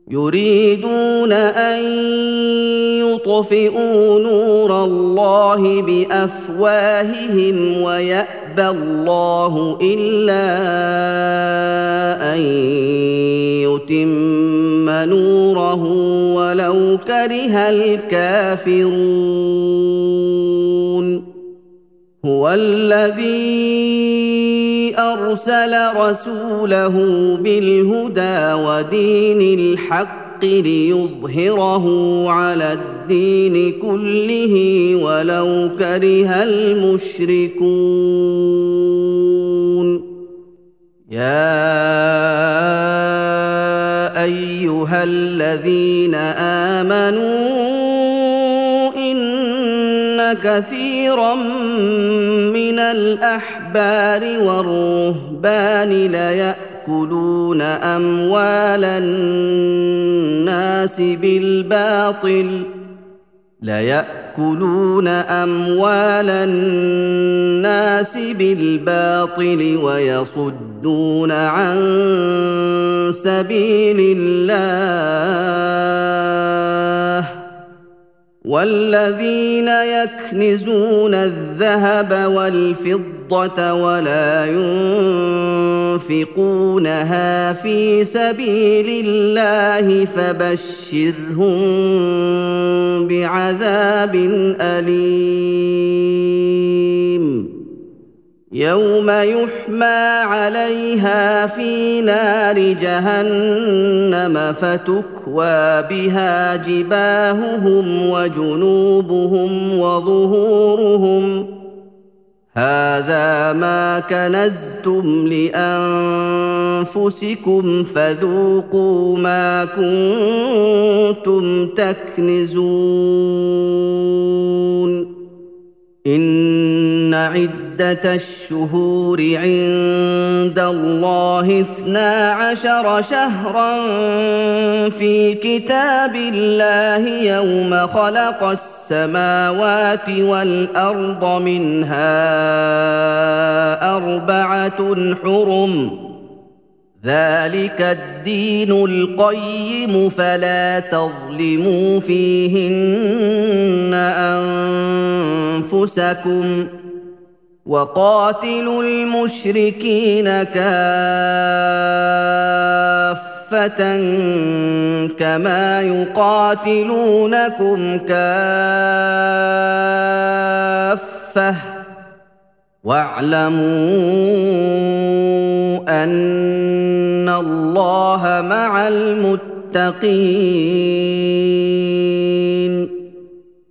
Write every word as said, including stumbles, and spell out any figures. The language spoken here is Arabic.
يريدون أن يطفئوا نور الله بأفواههم ويأبى الله إلا أن يتم نوره ولو كره الكافرون هو الذي أرسل رسوله بالهدى ودين الحق ليظهره على الدين كله ولو كره المشركون يا أيها الذين آمنوا إن كثيرا من الأحبار والرهبان ليأكلون أموال الناس بالباطل ليأكلون أموال الناس بالباطل ويصدون عن سبيل الله والذين يكنزون الذهب والفضة ولا ينفقونها في سبيل الله فبشرهم بعذاب أليم يوم يحمى عليها في نار جهنم فتكوى بها جباههم وجنوبهم وظهورهم هذا ما كنزتم لأنفسكم فذوقوا ما كنتم تكنزون إن عدة الشهور عند الله اثنا عشر شهرا في كتاب الله يوم خلق السماوات والأرض منها أربعة حرم ذلك الدين القيم فلا تظلموا فيهن أنفسكم وقاتلوا المشركين كافة كما يقاتلونكم كافة واعلموا أن الله مع المتقين